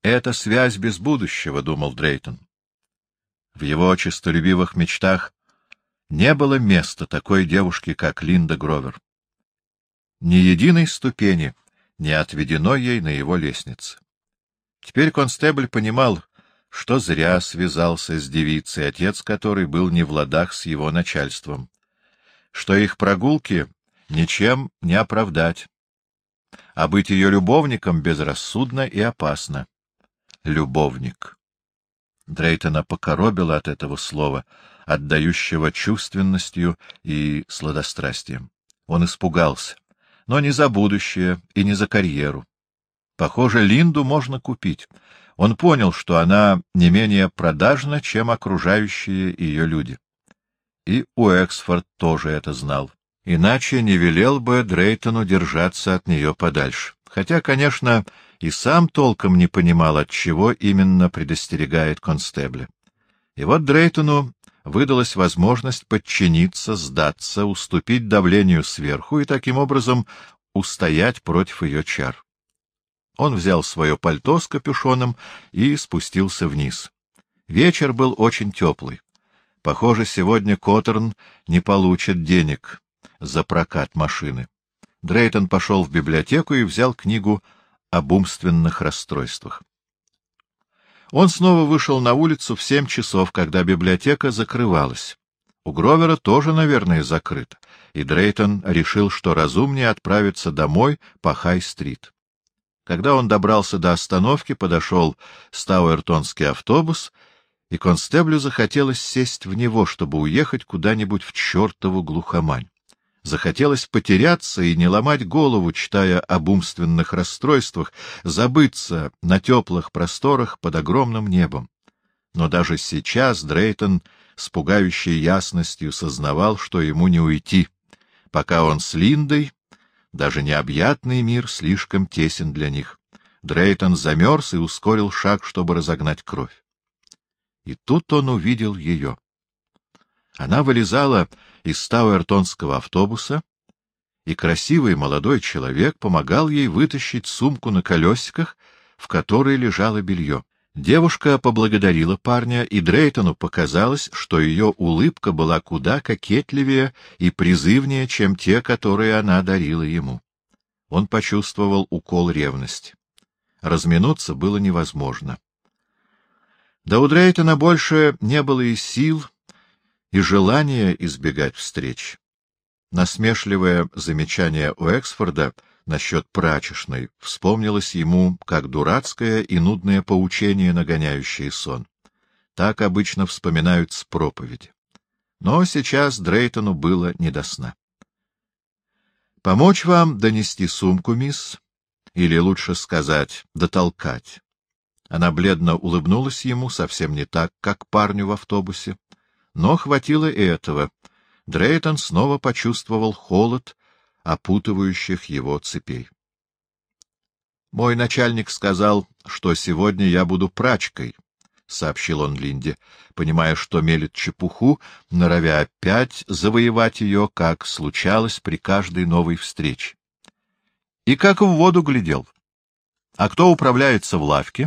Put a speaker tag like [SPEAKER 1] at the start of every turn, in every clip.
[SPEAKER 1] Это связь без будущего, — думал Дрейтон. В его честолюбивых мечтах не было места такой девушке, как Линда Гровер. Ни единой ступени не отведено ей на его лестнице. Теперь констебль понимал, что зря связался с девицей, отец которой был не в ладах с его начальством, что их прогулки ничем не оправдать, а быть ее любовником безрассудно и опасно. Любовник. Дрейтона покоробило от этого слова, отдающего чувственностью и сладострастием. Он испугался, но не за будущее и не за карьеру. Похоже, Линду можно купить. Он понял, что она не менее продажна, чем окружающие ее люди. И Уэксфорд тоже это знал. Иначе не велел бы Дрейтону держаться от нее подальше. Хотя, конечно, и сам толком не понимал, от чего именно предостерегает констебля. И вот Дрейтону выдалась возможность подчиниться, сдаться, уступить давлению сверху и таким образом устоять против ее чар. Он взял свое пальто с капюшоном и спустился вниз. Вечер был очень теплый. Похоже, сегодня Коттерн не получит денег за прокат машины. Дрейтон пошел в библиотеку и взял книгу об умственных расстройствах. Он снова вышел на улицу в 7 часов, когда библиотека закрывалась. У Гровера тоже, наверное, закрыто, и Дрейтон решил, что разумнее отправиться домой по Хай-стрит. Когда он добрался до остановки, подошел Стауэртонский автобус, и констеблю захотелось сесть в него, чтобы уехать куда-нибудь в чертову глухомань. Захотелось потеряться и не ломать голову, читая об умственных расстройствах, забыться на теплых просторах под огромным небом. Но даже сейчас Дрейтон с пугающей ясностью сознавал, что ему не уйти. Пока он с Линдой, даже необъятный мир слишком тесен для них. Дрейтон замерз и ускорил шаг, чтобы разогнать кровь. И тут он увидел ее. Она вылезала из Стауэртонского автобуса, и красивый молодой человек помогал ей вытащить сумку на колесиках, в которой лежало белье. Девушка поблагодарила парня, и Дрейтону показалось, что ее улыбка была куда кокетливее и призывнее, чем те, которые она дарила ему. Он почувствовал укол ревности. Разминуться было невозможно. Да у Дрейтона больше не было и сил, и желания избегать встреч. Насмешливое замечание Уэксфорда насчет прачечной вспомнилось ему как дурацкое и нудное поучение, нагоняющее сон. Так обычно вспоминают с проповеди. Но сейчас Дрейтону было не до сна. — Помочь вам донести сумку, мисс? Или, лучше сказать, дотолкать? Она бледно улыбнулась ему, совсем не так, как парню в автобусе. Но хватило и этого. Дрейтон снова почувствовал холод опутывающих его цепей. — Мой начальник сказал, что сегодня я буду прачкой, — сообщил он Линде, понимая, что мелет чепуху, норовя опять завоевать ее, как случалось при каждой новой встрече. И как в воду глядел. А кто управляется в лавке?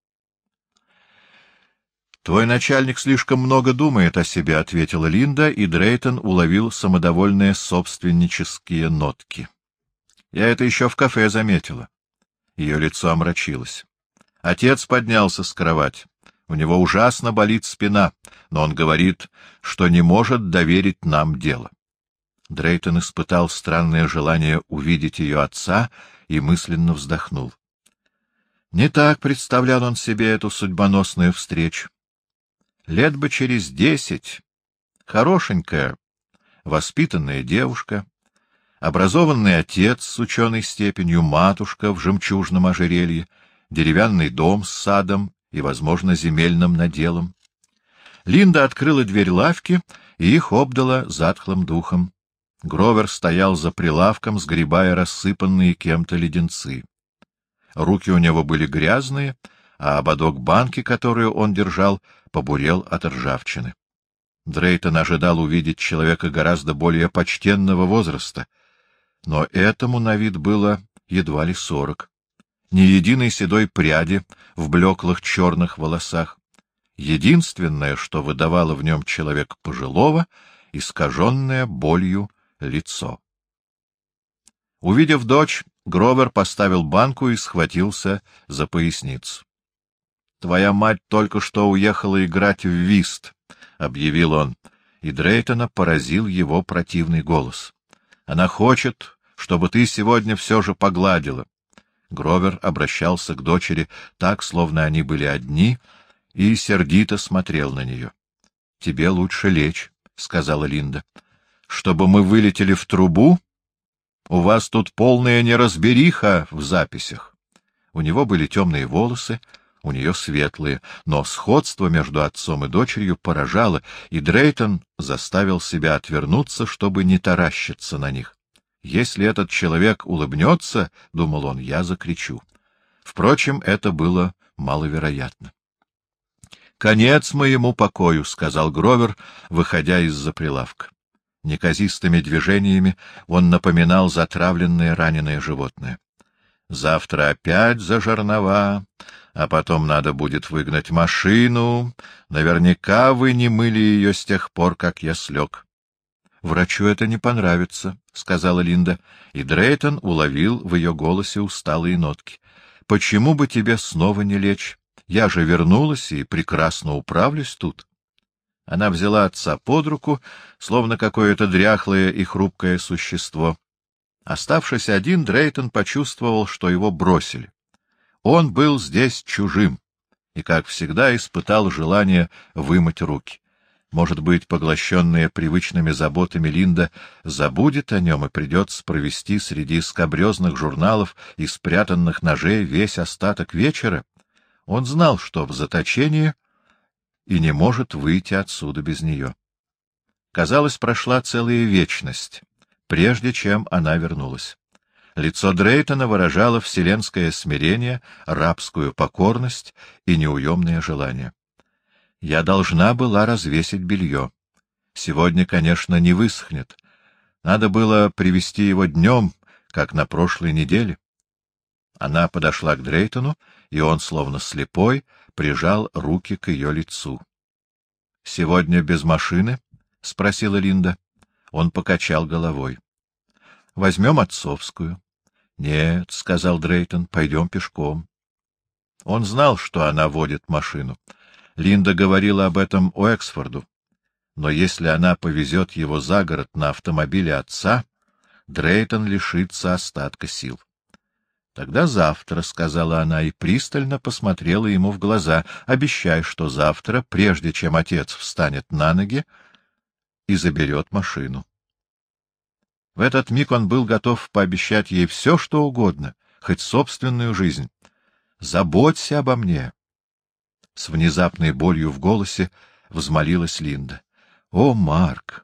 [SPEAKER 1] — Твой начальник слишком много думает о себе, — ответила Линда, и Дрейтон уловил самодовольные собственнические нотки. — Я это еще в кафе заметила. Ее лицо омрачилось. Отец поднялся с кровати. У него ужасно болит спина, но он говорит, что не может доверить нам дело. Дрейтон испытал странное желание увидеть ее отца и мысленно вздохнул. Не так представлял он себе эту судьбоносную встречу. Лет бы через 10, хорошенькая, воспитанная девушка, образованный отец с ученой степенью, матушка в жемчужном ожерелье, деревянный дом с садом и, возможно, земельным наделом. Линда открыла дверь лавки, и их обдала затхлым духом. Гровер стоял за прилавком, сгребая рассыпанные кем-то леденцы. Руки у него были грязные, а ободок банки, которую он держал, побурел от ржавчины. Дрейтон ожидал увидеть человека гораздо более почтенного возраста, но этому на вид было едва ли 40. ни единой седой пряди в блеклых черных волосах. Единственное, что выдавало в нем человека пожилого, искаженное болью лицо. Увидев дочь, Гровер поставил банку и схватился за поясницу. — Твоя мать только что уехала играть в вист, — объявил он, и Дрейтона поразил его противный голос. — Она хочет, чтобы ты сегодня все же погладила. Гровер обращался к дочери так, словно они были одни, и сердито смотрел на нее. — Тебе лучше лечь, — сказала Линда. — Чтобы мы вылетели в трубу? У вас тут полная неразбериха в записях. У него были темные волосы, у нее светлые, но сходство между отцом и дочерью поражало, и Дрейтон заставил себя отвернуться, чтобы не таращиться на них. Если этот человек улыбнется, — думал он, — я закричу. Впрочем, это было маловероятно. — Конец моему покою, — сказал Гровер, выходя из-за прилавка. Неказистыми движениями он напоминал затравленное раненое животное. — Завтра опять за жернова, а потом надо будет выгнать машину. Наверняка вы не мыли ее с тех пор, как я слег. — Врачу это не понравится, — сказала Линда, и Дрейтон уловил в ее голосе усталые нотки. — Почему бы тебе снова не лечь? Я же вернулась и прекрасно управлюсь тут. Она взяла отца под руку, словно какое-то дряхлое и хрупкое существо. Оставшись один, Дрейтон почувствовал, что его бросили. Он был здесь чужим и, как всегда, испытал желание вымыть руки. Может быть, поглощенная привычными заботами Линда забудет о нем и придется провести среди скабрезных журналов и спрятанных ножей весь остаток вечера? Он знал, что в заточении и не может выйти отсюда без нее. Казалось, прошла целая вечность, прежде чем она вернулась. Лицо Дрейтона выражало вселенское смирение, рабскую покорность и неуемное желание. Я должна была развесить белье. Сегодня, конечно, не высохнет. Надо было привезти его днем, как на прошлой неделе. Она подошла к Дрейтону, и он, словно слепой, прижал руки к ее лицу. — Сегодня без машины? — спросила Линда. Он покачал головой. — Возьмем отцовскую. — Нет, — сказал Дрейтон, — пойдем пешком. Он знал, что она водит машину. Линда говорила об этом Уэксфорду. Но если она повезет его за город на автомобиле отца, Дрейтон лишится остатка сил. — Тогда завтра, — сказала она и пристально посмотрела ему в глаза. — Обещай, что завтра, прежде чем отец встанет на ноги и заберет машину. В этот миг он был готов пообещать ей все, что угодно, хоть собственную жизнь. — Заботься обо мне. С внезапной болью в голосе взмолилась Линда. — О, Марк!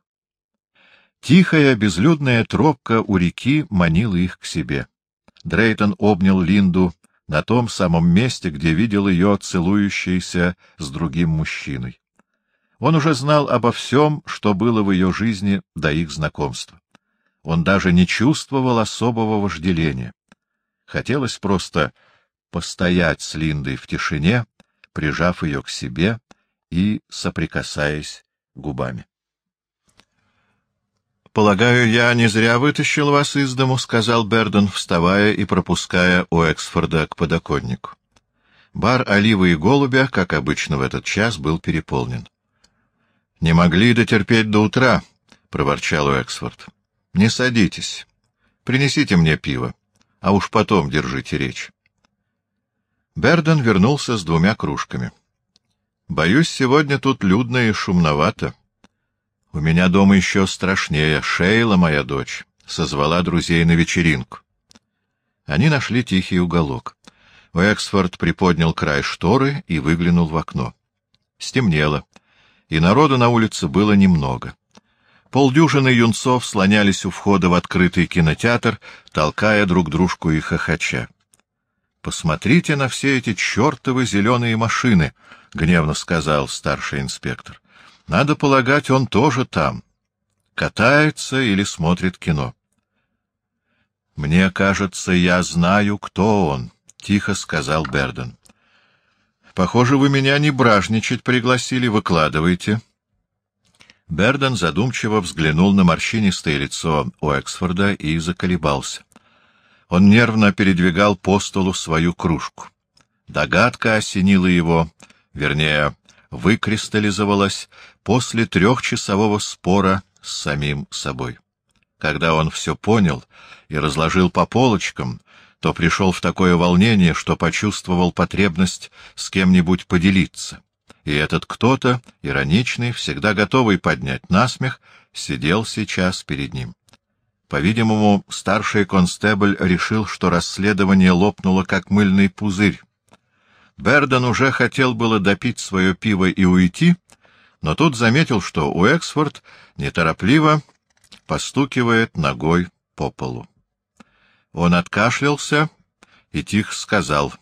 [SPEAKER 1] Тихая, безлюдная тропка у реки манила их к себе. Дрейтон обнял Линду на том самом месте, где видел ее целующейся с другим мужчиной. Он уже знал обо всем, что было в ее жизни до их знакомства. Он даже не чувствовал особого вожделения. Хотелось просто постоять с Линдой в тишине, прижав ее к себе и соприкасаясь губами. — Полагаю, я не зря вытащил вас из дому, — сказал Берден, вставая и пропуская Уэксфорда к подоконнику. Бар «Оливы и голубя», как обычно в этот час, был переполнен. — Не могли дотерпеть до утра, — проворчал Уэксфорд. — Не садитесь. Принесите мне пиво, а уж потом держите речь. Берден вернулся с 2 кружками. — Боюсь, сегодня тут людно и шумновато. У меня дома еще страшнее. Шейла, моя дочь, созвала друзей на вечеринку. Они нашли тихий уголок. Уэксфорд приподнял край шторы и выглянул в окно. Стемнело, и народу на улице было немного. Полдюжины юнцов слонялись у входа в открытый кинотеатр, толкая друг дружку и хохоча. — Посмотрите на все эти чертовы зеленые машины, — гневно сказал старший инспектор. — Надо полагать, он тоже там. Катается или смотрит кино. — Мне кажется, я знаю, кто он, — тихо сказал Берден. — Похоже, вы меня не бражничать пригласили. Выкладывайте. Берден задумчиво взглянул на морщинистое лицо Уэксфорда и заколебался. Он нервно передвигал по столу свою кружку. Догадка осенила его, вернее, выкристаллизовалась после 3-часового спора с самим собой. Когда он все понял и разложил по полочкам, то пришел в такое волнение, что почувствовал потребность с кем-нибудь поделиться. И этот кто-то, ироничный, всегда готовый поднять насмех, сидел сейчас перед ним. По-видимому, старший констебль решил, что расследование лопнуло, как мыльный пузырь. Берден уже хотел было допить свое пиво и уйти, но тут заметил, что Уэксфорд неторопливо постукивает ногой по полу. Он откашлялся и тихо сказал: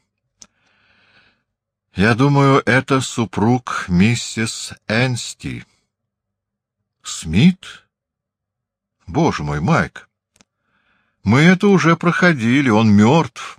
[SPEAKER 1] — Я думаю, это супруг миссис Энсти. — Смит? Боже мой, Майк! Мы это уже проходили, он мертв.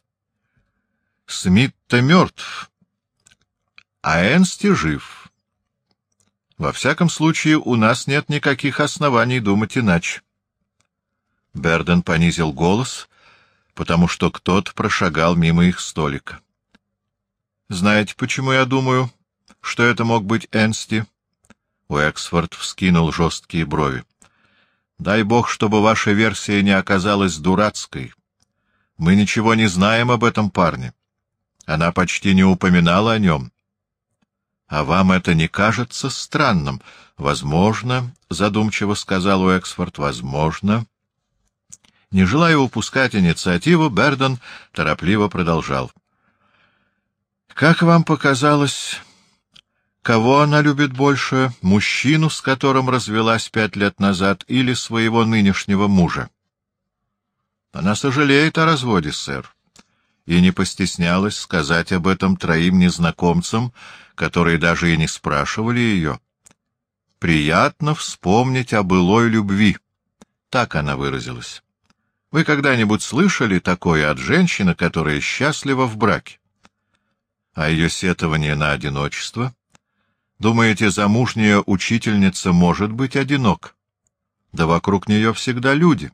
[SPEAKER 1] Смит-то мертв, а Энсти жив. Во всяком случае, у нас нет никаких оснований думать иначе. Берден понизил голос, потому что кто-то прошагал мимо их столика. — Знаете, почему я думаю, что это мог быть Энсти? Уэксфорд вскинул жесткие брови. — Дай бог, чтобы ваша версия не оказалась дурацкой. Мы ничего не знаем об этом парне. Она почти не упоминала о нем. — А вам это не кажется странным? — Возможно, — задумчиво сказал Уэксфорд, — возможно. Не желая упускать инициативу, Берден торопливо продолжал. — Как вам показалось, кого она любит больше, мужчину, с которым развелась 5 лет назад, или своего нынешнего мужа? — Она сожалеет о разводе, сэр, и не постеснялась сказать об этом 3 незнакомцам, которые даже и не спрашивали ее. «Приятно вспомнить о былой любви», — так она выразилась. Вы когда-нибудь слышали такое от женщины, которая счастлива в браке? А ее сетование на одиночество? Думаете, замужняя учительница может быть одинока? Да вокруг нее всегда люди.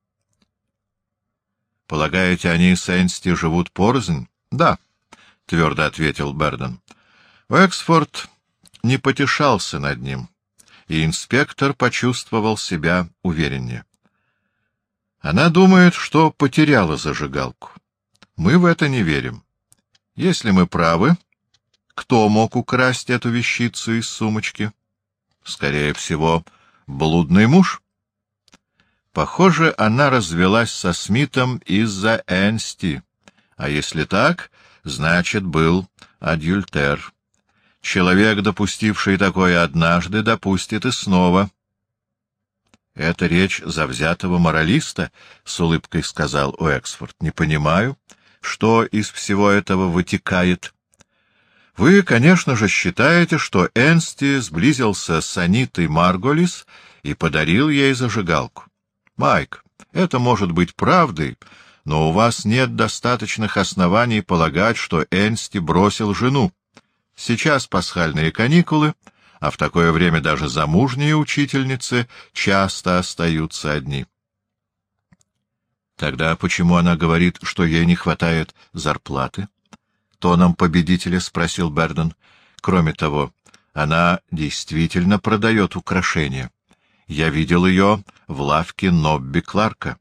[SPEAKER 1] Полагаете, они с Энсти живут порознь? Да, — твердо ответил Берден. Уэксфорд не потешался над ним, и инспектор почувствовал себя увереннее. Она думает, что потеряла зажигалку. Мы в это не верим. Если мы правы, кто мог украсть эту вещицу из сумочки? Скорее всего, блудный муж. Похоже, она развелась со Смитом из-за Энсти. А если так, значит, был адюльтер. Человек, допустивший такое однажды, допустит и снова. — Это речь завзятого моралиста, — с улыбкой сказал Уэксфорд. — Не понимаю, что из всего этого вытекает. Вы, конечно же, считаете, что Энсти сблизился с Анитой Марголис и подарил ей зажигалку. Майк, это может быть правдой, но у вас нет достаточных оснований полагать, что Энсти бросил жену. Сейчас пасхальные каникулы, а в такое время даже замужние учительницы часто остаются одни. Тогда почему она говорит, что ей не хватает зарплаты? Тоном победителя спросил Берден. Кроме того, она действительно продает украшения. Я видел ее в лавке Нобби Кларка.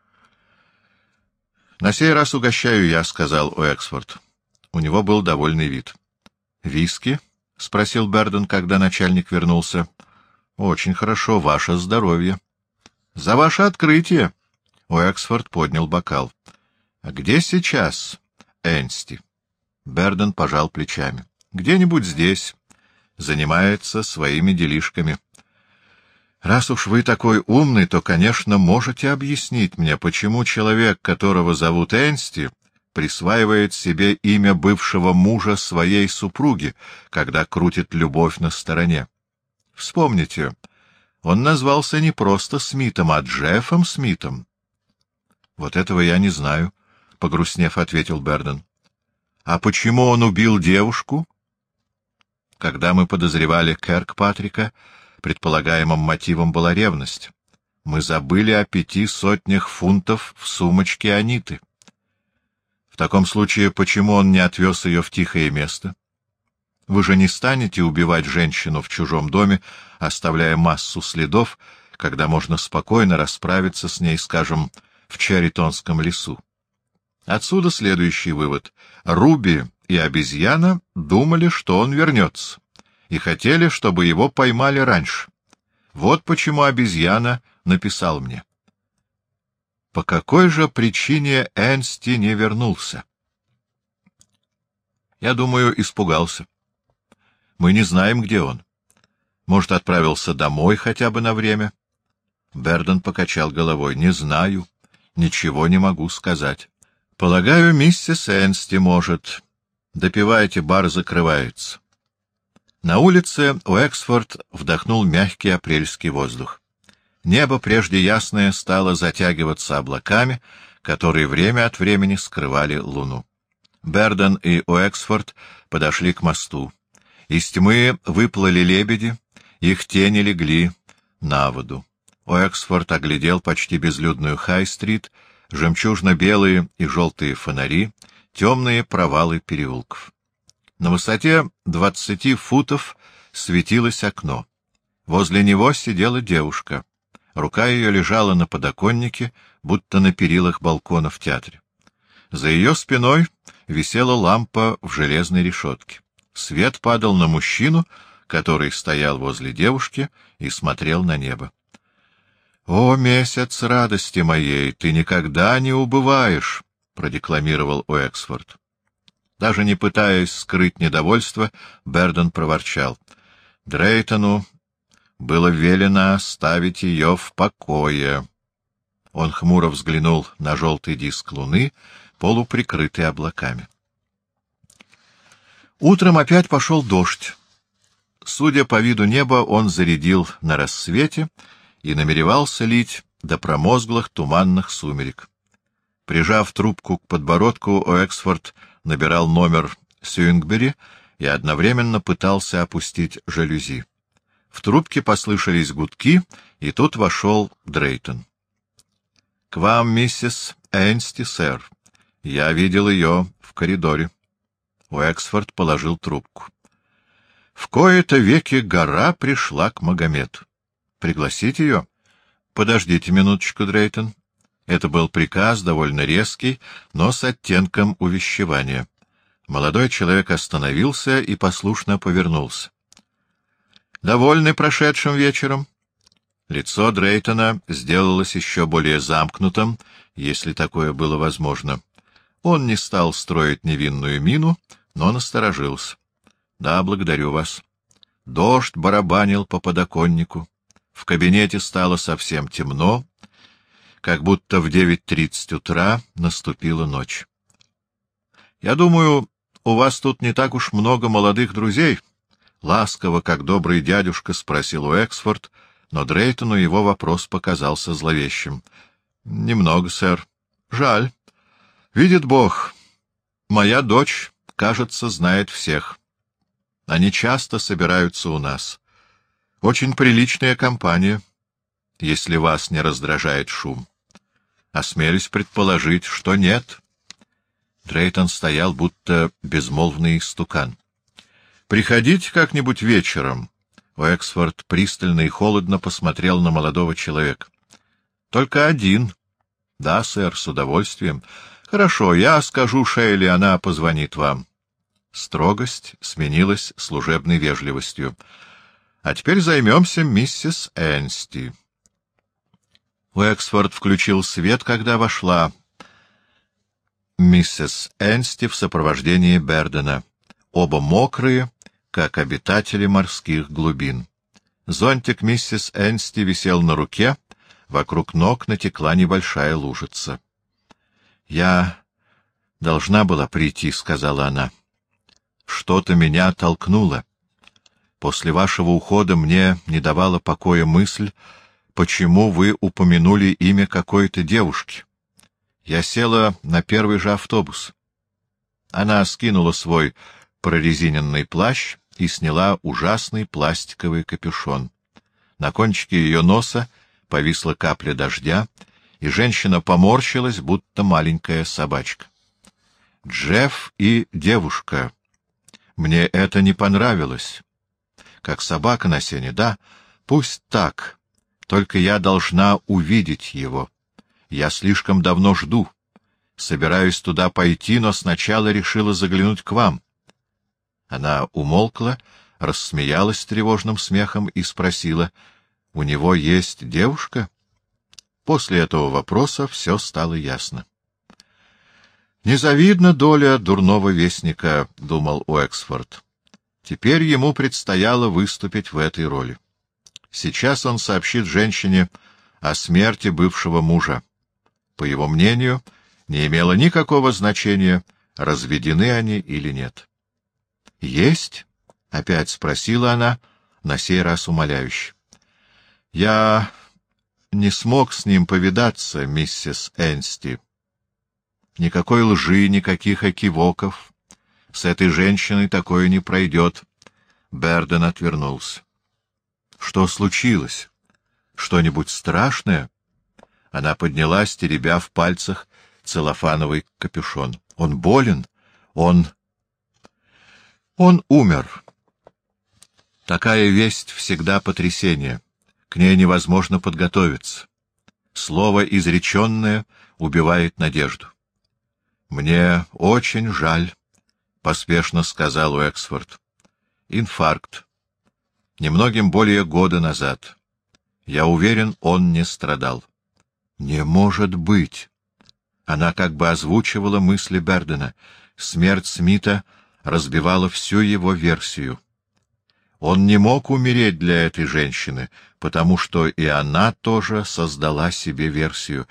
[SPEAKER 1] — На сей раз угощаю я, — сказал Уэксфорд. У него был довольный вид. — Виски? — спросил Берден, когда начальник вернулся. — Очень хорошо, ваше здоровье. — За ваше открытие! — Уэксфорд поднял бокал. — А где сейчас Энсти? Берден пожал плечами. — Где-нибудь здесь. Занимается своими делишками. Раз уж вы такой умный, то, конечно, можете объяснить мне, почему человек, которого зовут Энсти, присваивает себе имя бывшего мужа своей супруги, когда крутит любовь на стороне. Вспомните, он назвался не просто Смитом, а Джеффом Смитом. — Вот этого я не знаю, — погрустнев, ответил Берден. — А почему он убил девушку? Когда мы подозревали Киркпатрика, предполагаемым мотивом была ревность. Мы забыли о 5 сотнях фунтов в сумочке Аниты. В таком случае, почему он не отвез ее в тихое место? Вы же не станете убивать женщину в чужом доме, оставляя массу следов, когда можно спокойно расправиться с ней, скажем, в Черритонском лесу. Отсюда следующий вывод. Руби и обезьяна думали, что он вернется, и хотели, чтобы его поймали раньше. Вот почему обезьяна написал мне. По какой же причине Энсти не вернулся? Я думаю, испугался. Мы не знаем, где он. Может, отправился домой хотя бы на время? Берден покачал головой. Не знаю. Ничего не могу сказать. Полагаю, миссис Энсти может. Допивайте, бар закрывается. На улице Уэксфорд вдохнул мягкий апрельский воздух. Небо, прежде ясное, стало затягиваться облаками, которые время от времени скрывали луну. Берден и Уэксфорд подошли к мосту. Из тьмы выплыли лебеди, их тени легли на воду. Уэксфорд оглядел почти безлюдную Хай-стрит, жемчужно-белые и желтые фонари, темные провалы переулков. На высоте 20 футов светилось окно. Возле него сидела девушка. Рука ее лежала на подоконнике, будто на перилах балкона в театре. За ее спиной висела лампа в железной решетке. Свет падал на мужчину, который стоял возле девушки и смотрел на небо. — О, месяц радости моей, ты никогда не убываешь! — продекламировал Уэксфорд. Даже не пытаясь скрыть недовольство, Берден проворчал. Дрейтону было велено оставить ее в покое. Он хмуро взглянул на желтый диск луны, полуприкрытый облаками. Утром опять пошел дождь. Судя по виду неба, он зарядил на рассвете и намеревался лить до промозглых туманных сумерек. Прижав трубку к подбородку, Уэксфорд набирал номер Сюингбери и одновременно пытался опустить жалюзи. В трубке послышались гудки, и тут вошел Дрейтон. — К вам, миссис Энсти, сэр. Я видел ее в коридоре. Уэксфорд положил трубку. В кои-то веки гора пришла к Магомету. — Пригласить ее? — Подождите минуточку, Дрейтон. Это был приказ, довольно резкий, но с оттенком увещевания. Молодой человек остановился и послушно повернулся. — Довольны прошедшим вечером? Лицо Дрейтона сделалось еще более замкнутым, если такое было возможно. Он не стал строить невинную мину, но насторожился. — Да, благодарю вас. Дождь барабанил по подоконнику. В кабинете стало совсем темно, как будто в 9:30 утра наступила ночь. — Я думаю, у вас тут не так уж много молодых друзей? — ласково, как добрый дядюшка, спросил Уэксфорд, но Дрейтону его вопрос показался зловещим. — Немного, сэр. — Жаль. Видит Бог, моя дочь, кажется, знает всех. Они часто собираются у нас. Очень приличная компания, если вас не раздражает шум. Осмелюсь предположить, что нет. Дрейтон стоял, будто безмолвный истукан. — Приходите как-нибудь вечером. Уэксфорд пристально и холодно посмотрел на молодого человека. — Только один. — Да, сэр, с удовольствием. — Хорошо, я скажу Шейли, она позвонит вам. Строгость сменилась служебной вежливостью. — А теперь займемся миссис Энсти. Уэксфорд включил свет, когда вошла миссис Энсти в сопровождении Бердена. Оба мокрые, как обитатели морских глубин. Зонтик миссис Энсти висел на руке, вокруг ног натекла небольшая лужица. — Я должна была прийти, — сказала она. — Что-то меня толкнуло. После вашего ухода мне не давала покоя мысль, почему вы упомянули имя какой-то девушки. Я села на первый же автобус. Она скинула свой прорезиненный плащ и сняла ужасный пластиковый капюшон. На кончике ее носа повисла капля дождя, и женщина поморщилась, будто маленькая собачка. Джефф и девушка. Мне это не понравилось. Как собака на сене, да? Пусть так. Только я должна увидеть его. Я слишком давно жду. Собираюсь туда пойти, но сначала решила заглянуть к вам. Она умолкла, рассмеялась тревожным смехом и спросила: «У него есть девушка?» После этого вопроса все стало ясно. «Незавидна доля дурного вестника», — думал Уэксфорд. Теперь ему предстояло выступить в этой роли. Сейчас он сообщит женщине о смерти бывшего мужа. По его мнению, не имело никакого значения, разведены они или нет. «Есть?» — опять спросила она, на сей раз умоляюще. «Я не смог с ним повидаться, миссис Энсти. Никакой лжи, никаких экивоков. С этой женщиной такое не пройдет». Берден отвернулся. «Что случилось? Что-нибудь страшное?» Она поднялась, теребя в пальцах целлофановый капюшон. «Он болен? Он умер». Такая весть всегда потрясение. К ней невозможно подготовиться. Слово изреченное убивает надежду. «Мне очень жаль», — поспешно сказал Уэксфорд. «Инфаркт. Немногим более года назад. Я уверен, он не страдал». «Не может быть!» Она как бы озвучивала мысли Бердена. Смерть Смита разбивала всю его версию. Он не мог умереть для этой женщины, потому что и она тоже создала себе версию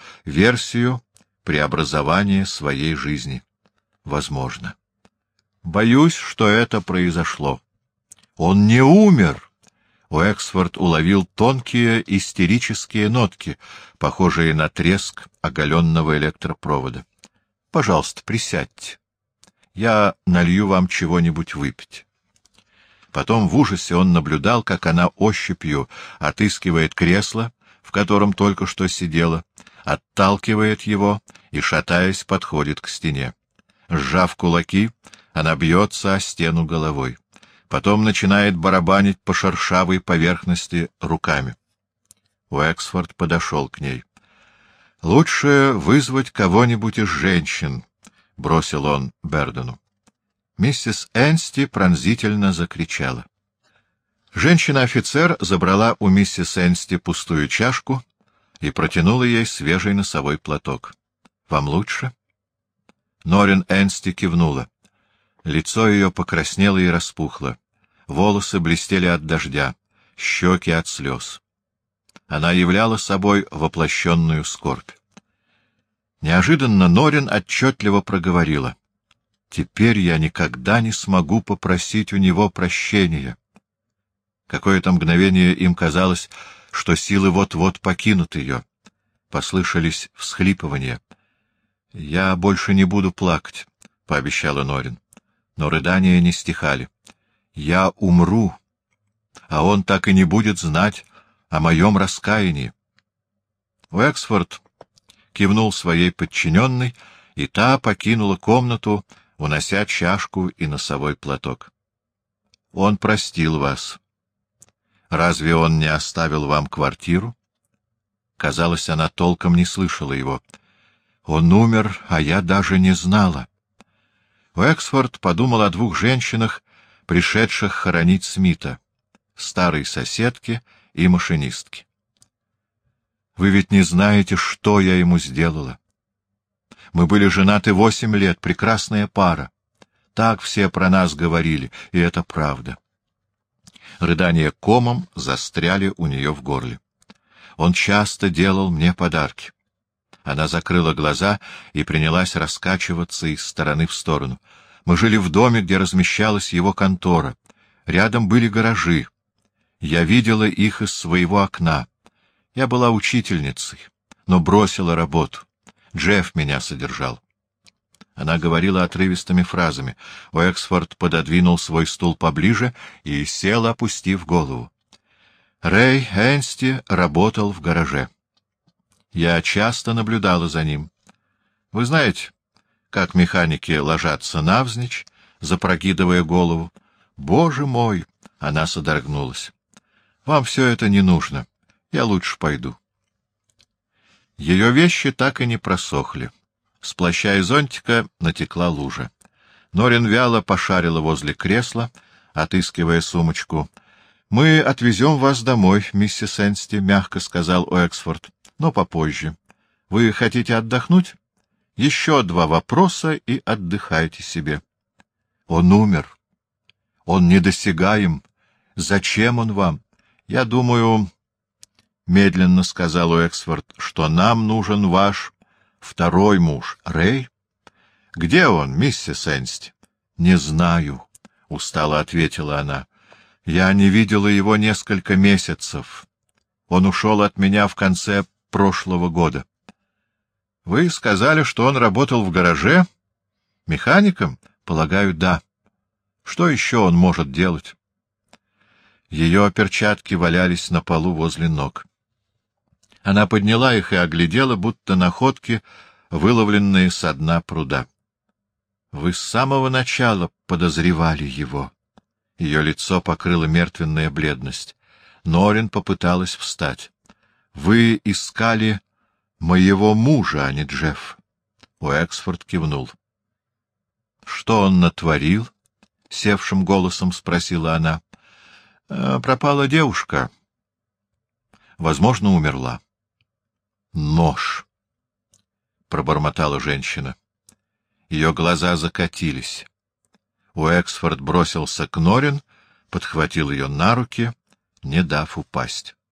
[SPEAKER 1] преобразования своей жизни. Возможно. Боюсь, что это произошло. Он не умер! Уэксфорд уловил тонкие истерические нотки, похожие на треск оголенного электропровода. — Пожалуйста, присядьте. Я налью вам чего-нибудь выпить. Потом в ужасе он наблюдал, как она ощупью отыскивает кресло, в котором только что сидела, отталкивает его и, шатаясь, подходит к стене. Сжав кулаки, она бьется о стену головой. Потом начинает барабанить по шершавой поверхности руками. Уэксфорд подошел к ней. — Лучше вызвать кого-нибудь из женщин, — бросил он Бердену. Миссис Энсти пронзительно закричала. Женщина-офицер забрала у миссис Энсти пустую чашку и протянула ей свежий носовой платок. — Вам лучше? Норин Энсти кивнула. Лицо ее покраснело и распухло. Волосы блестели от дождя, щеки от слез. Она являла собой воплощенную скорбь. Неожиданно Норин отчетливо проговорила: «Теперь я никогда не смогу попросить у него прощения». Какое-то мгновение им казалось, что силы вот-вот покинут ее. Послышались всхлипывания. «Я больше не буду плакать», — пообещала Норин. Но рыдания не стихали. «Я умру, а он так и не будет знать о моем раскаянии». Уэксфорд кивнул своей подчиненной, и та покинула комнату, унося чашку и носовой платок. «Он простил вас. Разве он не оставил вам квартиру?» Казалось, она толком не слышала его. «Он умер, а я даже не знала». Уэксфорд подумал о двух женщинах, пришедших хоронить Смита, старой соседке и машинистке. «Вы ведь не знаете, что я ему сделала. Мы были женаты 8 лет, прекрасная пара. Так все про нас говорили, и это правда». Рыдания комом застряли у нее в горле. «Он часто делал мне подарки». Она закрыла глаза и принялась раскачиваться из стороны в сторону. Мы жили в доме, где размещалась его контора. Рядом были гаражи. Я видела их из своего окна. Я была учительницей, но бросила работу. Джефф меня содержал. Она говорила отрывистыми фразами. Уэксфорд пододвинул свой стул поближе и сел, опустив голову. Рэй Энсти работал в гараже. Я часто наблюдала за ним. Вы знаете, как механики ложатся навзничь, запрокидывая голову. Боже мой! Она содрогнулась. Вам все это не нужно. Я лучше пойду. Ее вещи так и не просохли. С плаща и зонтика натекла лужа. Норин вяло пошарила возле кресла, отыскивая сумочку. — Мы отвезем вас домой, миссис Энсти, — мягко сказал Уэксфорд, — но попозже. Вы хотите отдохнуть? Еще 2 вопроса и отдыхайте себе. Он умер. Он недосягаем. Зачем он вам? Я думаю, — медленно сказал Уэксфорд, — что нам нужен ваш второй муж. Рэй? Где он, миссис Энсти? Не знаю, — устало ответила она. Я не видела его несколько месяцев. Он ушел от меня в конце прошлого года. Вы сказали, что он работал в гараже? Механиком? Полагаю, да. Что еще он может делать? Ее перчатки валялись на полу возле ног. Она подняла их и оглядела, будто находки, выловленные со дна пруда. — Вы с самого начала подозревали его. Ее лицо покрыло мертвенная бледность. Норин попыталась встать. — Вы искали моего мужа, а не Джефф. Уэксфорд кивнул. — Что он натворил? — севшим голосом спросила она. — Пропала девушка. Возможно, умерла. — Нож! — пробормотала женщина. Ее глаза закатились. Уэксфорд бросился к Норин, подхватил ее на руки, не дав упасть.